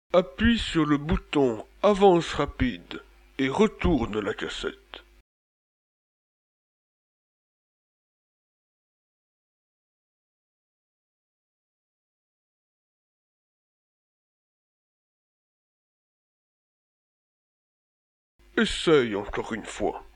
Appuie sur le bouton Avance rapide et retourne la cassette. Essaye encore une fois.